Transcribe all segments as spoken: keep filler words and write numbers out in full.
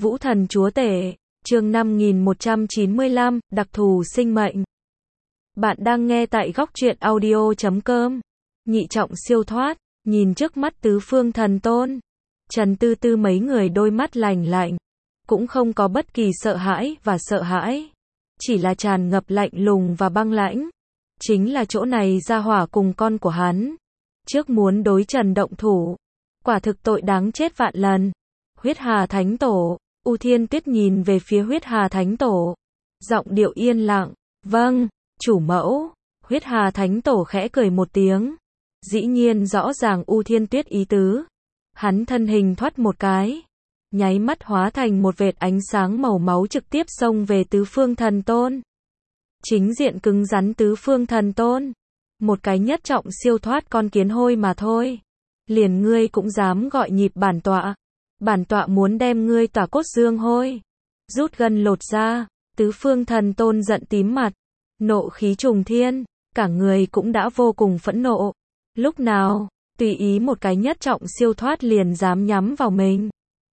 Vũ Thần Chúa Tể, chương năm nghìn một trăm chín mươi lăm, đặc thù sinh mệnh. Bạn đang nghe tại góc truyện audio chấm com. Nhị trọng siêu thoát, nhìn trước mắt tứ phương thần tôn. Trần Tư Tư mấy người đôi mắt lành lạnh, cũng không có bất kỳ sợ hãi và sợ hãi, chỉ là tràn ngập lạnh lùng và băng lãnh. Chính là chỗ này ra hỏa cùng con của hắn, trước muốn đối Trần động thủ, quả thực tội đáng chết vạn lần. Huyết Hà Thánh Tổ, U Thiên Tuyết nhìn về phía Huyết Hà Thánh Tổ, giọng điệu yên lặng, vâng, chủ mẫu. Huyết Hà Thánh Tổ khẽ cười một tiếng, dĩ nhiên rõ ràng U Thiên Tuyết ý tứ. Hắn thân hình thoát một cái, nháy mắt hóa thành một vệt ánh sáng màu máu trực tiếp xông về tứ phương thần tôn. Chính diện cứng rắn tứ phương thần tôn, một cái nhất trọng siêu thoát con kiến hôi mà thôi, liền ngươi cũng dám gọi nhịp bản tọa. Bản tọa muốn đem ngươi tỏa cốt dương hôi, rút gân lột ra. Tứ phương thần tôn giận tím mặt, nộ khí trùng thiên, cả người cũng đã vô cùng phẫn nộ. Lúc nào, tùy ý một cái nhất trọng siêu thoát liền dám nhắm vào mình.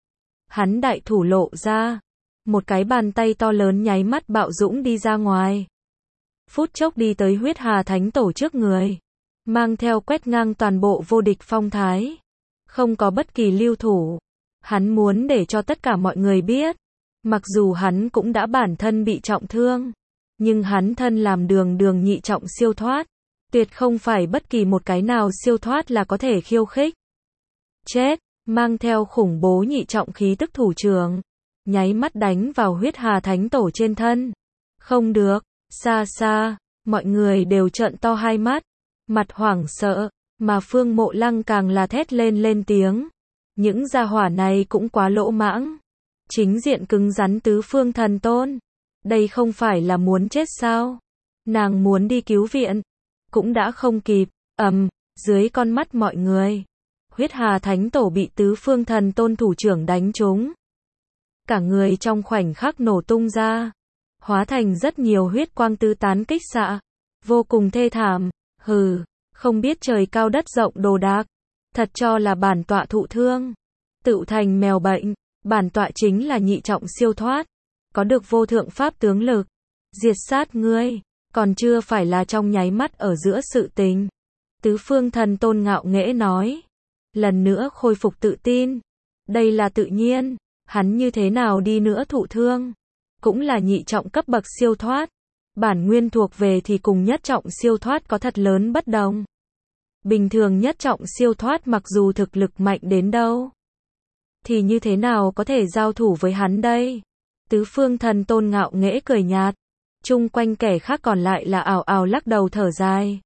Hắn đại thủ lộ ra, một cái bàn tay to lớn nháy mắt bạo dũng đi ra ngoài. Phút chốc đi tới Huyết Hà Thánh Tổ trước người, mang theo quét ngang toàn bộ vô địch phong thái, không có bất kỳ lưu thủ. Hắn muốn để cho tất cả mọi người biết, mặc dù hắn cũng đã bản thân bị trọng thương, nhưng hắn thân làm đường đường nhị trọng siêu thoát, tuyệt không phải bất kỳ một cái nào siêu thoát là có thể khiêu khích. Chết, mang theo khủng bố nhị trọng khí tức thủ trưởng, nháy mắt đánh vào Huyết Hà Thánh Tổ trên thân. Không được, xa xa, mọi người đều trợn to hai mắt, mặt hoảng sợ, mà Phương Mộ Lăng càng là thét lên lên tiếng. Những gia hỏa này cũng quá lỗ mãng, chính diện cứng rắn tứ phương thần tôn, đây không phải là muốn chết sao? Nàng muốn đi cứu viện, cũng đã không kịp. Ầm, um, dưới con mắt mọi người, Huyết Hà Thánh Tổ bị tứ phương thần tôn thủ trưởng đánh trúng, cả người trong khoảnh khắc nổ tung ra, hóa thành rất nhiều huyết quang tứ tán kích xạ, vô cùng thê thảm. Hừ, không biết trời cao đất rộng đồ đạc, thật cho là bản tọa thụ thương, tựu thành mèo bệnh. Bản tọa chính là nhị trọng siêu thoát, có được vô thượng pháp tướng lực, diệt sát ngươi, còn chưa phải là trong nháy mắt ở giữa sự tình. Tứ phương thần tôn ngạo nghễ nói, lần nữa khôi phục tự tin. Đây là tự nhiên, hắn như thế nào đi nữa thụ thương, cũng là nhị trọng cấp bậc siêu thoát, bản nguyên thuộc về thì cùng nhất trọng siêu thoát có thật lớn bất đồng. Bình thường nhất trọng siêu thoát mặc dù thực lực mạnh đến đâu, thì như thế nào có thể giao thủ với hắn đây? Tứ phương thần tôn ngạo nghễ cười nhạt, chung quanh kẻ khác còn lại là ảo ảo lắc đầu thở dài.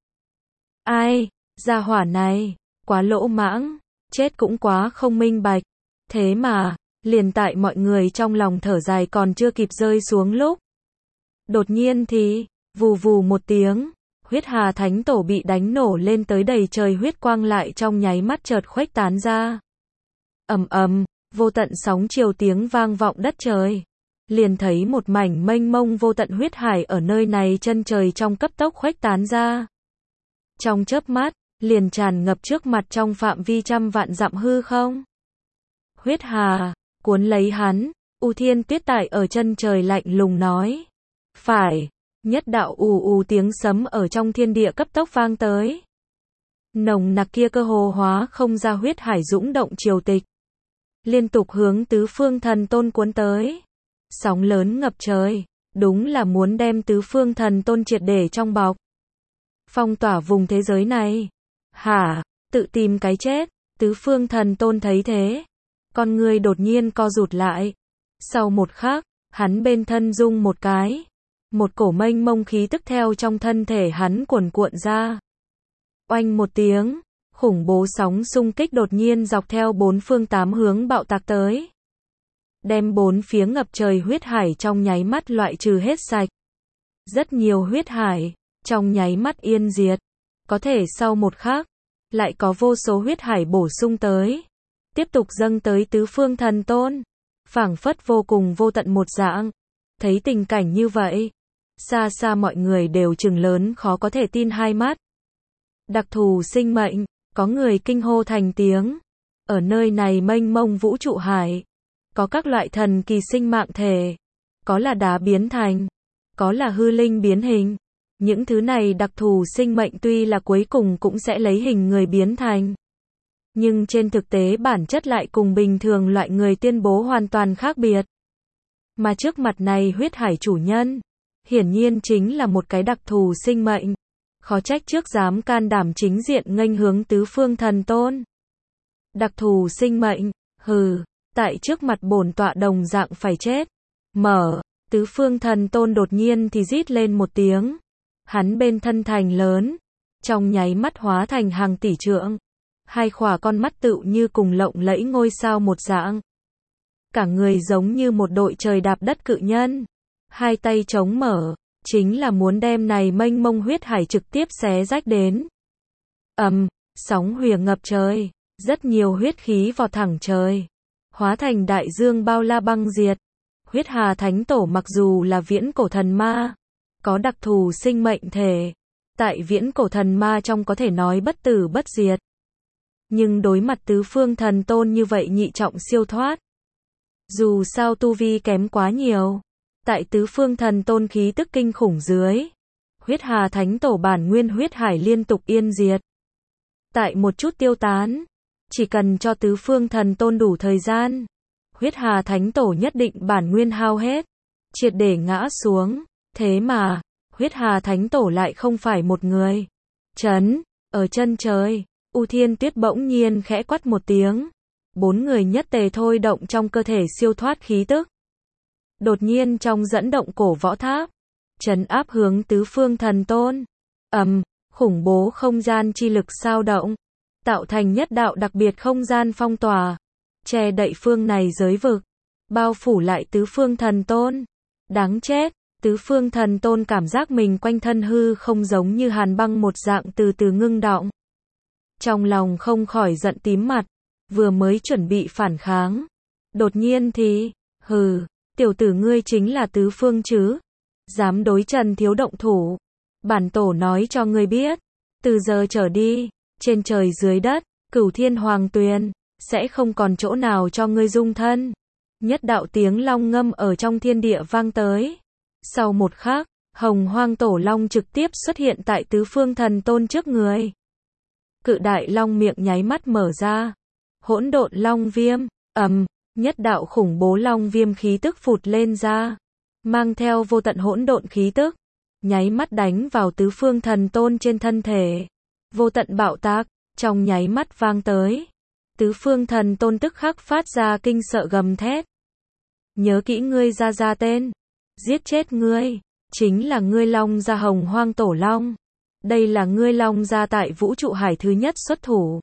Ai, gia hỏa này, quá lỗ mãng, chết cũng quá không minh bạch. Thế mà, liền tại mọi người trong lòng thở dài còn chưa kịp rơi xuống lúc, đột nhiên thì, vù vù một tiếng, Huyết Hà Thánh Tổ bị đánh nổ lên tới đầy trời huyết quang lại trong nháy mắt chợt khuếch tán ra. Ầm ầm, vô tận sóng chiều tiếng vang vọng đất trời. Liền thấy một mảnh mênh mông vô tận huyết hải ở nơi này chân trời trong cấp tốc khuếch tán ra. Trong chớp mắt, liền tràn ngập trước mặt trong phạm vi trăm vạn dặm hư không. Huyết Hà, cuốn lấy hắn, U Thiên Tuyết tại ở chân trời lạnh lùng nói. Phải, nhất đạo ù ù tiếng sấm ở trong thiên địa cấp tốc vang tới. Nồng nặc kia cơ hồ hóa không ra huyết hải dũng động triều tịch, liên tục hướng tứ phương thần tôn cuốn tới. Sóng lớn ngập trời, đúng là muốn đem tứ phương thần tôn triệt để trong bọc, phong tỏa vùng thế giới này. Hả, tự tìm cái chết. Tứ phương thần tôn thấy thế, con người đột nhiên co rụt lại. Sau một khắc, hắn bên thân rung một cái, một cổ mênh mông khí tức theo trong thân thể hắn cuồn cuộn ra. Oanh một tiếng, khủng bố sóng xung kích đột nhiên dọc theo bốn phương tám hướng bạo tạc tới, đem bốn phía ngập trời huyết hải trong nháy mắt loại trừ hết sạch. Rất nhiều huyết hải, trong nháy mắt yên diệt. Có thể sau một khắc, lại có vô số huyết hải bổ sung tới, tiếp tục dâng tới tứ phương thần tôn, phảng phất vô cùng vô tận một dạng. Thấy tình cảnh như vậy, xa xa mọi người đều trừng lớn khó có thể tin hai mắt. Đặc thù sinh mệnh, có người kinh hô thành tiếng. Ở nơi này mênh mông vũ trụ hải, có các loại thần kỳ sinh mạng thể, có là đá biến thành, có là hư linh biến hình. Những thứ này đặc thù sinh mệnh tuy là cuối cùng cũng sẽ lấy hình người biến thành, nhưng trên thực tế bản chất lại cùng bình thường loại người tuyên bố hoàn toàn khác biệt. Mà trước mặt này huyết hải chủ nhân, hiển nhiên chính là một cái đặc thù sinh mệnh. Khó trách trước dám can đảm chính diện nghênh hướng tứ phương thần tôn. Đặc thù sinh mệnh, hừ, tại trước mặt bổn tọa đồng dạng phải chết. Mở, tứ phương thần tôn đột nhiên thì rít lên một tiếng. Hắn bên thân thành lớn, trong nháy mắt hóa thành hàng tỷ trượng. Hai khỏa con mắt tựu như cùng lộng lẫy ngôi sao một dạng. Cả người giống như một đội trời đạp đất cự nhân. Hai tay chống mở, chính là muốn đem này mênh mông huyết hải trực tiếp xé rách đến. Ầm, sóng huyền ngập trời, rất nhiều huyết khí vọt thẳng trời, hóa thành đại dương bao la băng diệt. Huyết Hà Thánh Tổ mặc dù là viễn cổ thần ma, có đặc thù sinh mệnh thể, tại viễn cổ thần ma trong có thể nói bất tử bất diệt. Nhưng đối mặt tứ phương thần tôn như vậy nhị trọng siêu thoát, dù sao tu vi kém quá nhiều, tại tứ phương thần tôn khí tức kinh khủng dưới, Huyết Hà Thánh Tổ bản nguyên huyết hải liên tục yên diệt. Tại một chút tiêu tán, chỉ cần cho tứ phương thần tôn đủ thời gian, Huyết Hà Thánh Tổ nhất định bản nguyên hao hết, triệt để ngã xuống. Thế mà, Huyết Hà Thánh Tổ lại không phải một người. Chấn, ở chân trời, U Thiên Tuyết bỗng nhiên khẽ quát một tiếng. Bốn người nhất tề thôi động trong cơ thể siêu thoát khí tức. Đột nhiên trong dẫn động cổ võ tháp, trấn áp hướng tứ phương thần tôn. Ầm, khủng bố không gian chi lực sao động, tạo thành nhất đạo đặc biệt không gian phong tỏa, che đậy phương này giới vực, bao phủ lại tứ phương thần tôn. Đáng chết, tứ phương thần tôn cảm giác mình quanh thân hư không giống như hàn băng một dạng từ từ ngưng đọng. Trong lòng không khỏi giận tím mặt, vừa mới chuẩn bị phản kháng. Đột nhiên thì, hừ, tiểu tử ngươi chính là tứ phương chứ? Dám đối Trần Thiếu động thủ. Bản tổ nói cho ngươi biết, từ giờ trở đi, trên trời dưới đất, Cửu Thiên Hoàng Tuyền, sẽ không còn chỗ nào cho ngươi dung thân. Nhất đạo tiếng long ngâm ở trong thiên địa vang tới. Sau một khắc, Hồng Hoang Tổ Long trực tiếp xuất hiện tại tứ phương thần tôn trước người. Cự đại long miệng nháy mắt mở ra. Hỗn độn long viêm, ầm, nhất đạo khủng bố long viêm khí tức phụt lên ra, mang theo vô tận hỗn độn khí tức, nháy mắt đánh vào tứ phương thần tôn trên thân thể. Vô tận bạo tạc, trong nháy mắt vang tới. Tứ phương thần tôn tức khắc phát ra kinh sợ gầm thét. Nhớ kỹ ngươi ra ra tên, giết chết ngươi, chính là ngươi Long gia Hồng Hoang Tổ Long. Đây là ngươi Long gia tại vũ trụ hải thứ nhất xuất thủ.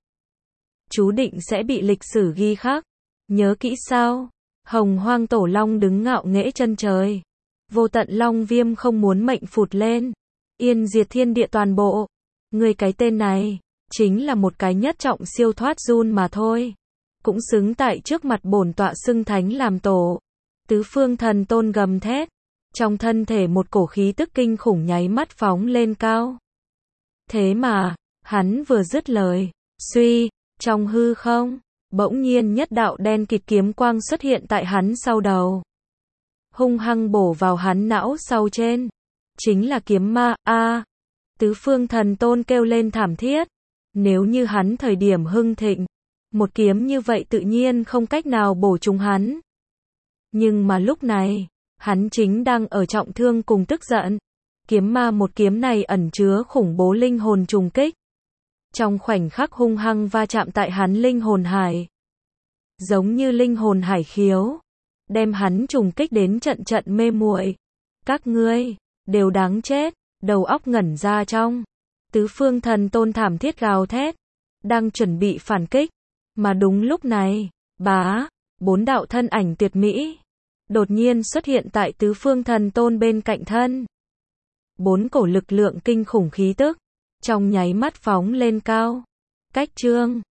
Chú định sẽ bị lịch sử ghi khắc. Nhớ kỹ sao? Hồng Hoang Tổ Long đứng ngạo nghễ chân trời. Vô tận long viêm không muốn mệnh phụt lên, yên diệt thiên địa toàn bộ. Ngươi cái tên này, chính là một cái nhất trọng siêu thoát run mà thôi. Cũng xứng tại trước mặt bổn tọa xưng thánh làm tổ. Tứ phương thần tôn gầm thét. Trong thân thể một cổ khí tức kinh khủng nháy mắt phóng lên cao. Thế mà, hắn vừa dứt lời, suy, trong hư không, bỗng nhiên nhất đạo đen kịt kiếm quang xuất hiện tại hắn sau đầu. Hung hăng bổ vào hắn não sau trên. Chính là kiếm ma, a à, tứ phương thần tôn kêu lên thảm thiết. Nếu như hắn thời điểm hưng thịnh, một kiếm như vậy tự nhiên không cách nào bổ trúng hắn. Nhưng mà lúc này, hắn chính đang ở trọng thương cùng tức giận. Kiếm ma một kiếm này ẩn chứa khủng bố linh hồn trùng kích. Trong khoảnh khắc hung hăng va chạm tại hắn linh hồn hải. Giống như linh hồn hải khiếu, đem hắn trùng kích đến trận trận mê muội. Các ngươi, đều đáng chết, đầu óc ngẩn ra trong. Tứ phương thần tôn thảm thiết gào thét, đang chuẩn bị phản kích. Mà đúng lúc này, bá, bốn đạo thân ảnh tuyệt mỹ, đột nhiên xuất hiện tại tứ phương thần tôn bên cạnh thân. Bốn cổ lực lượng kinh khủng khí tức, trong nháy mắt phóng lên cao. Cách trương,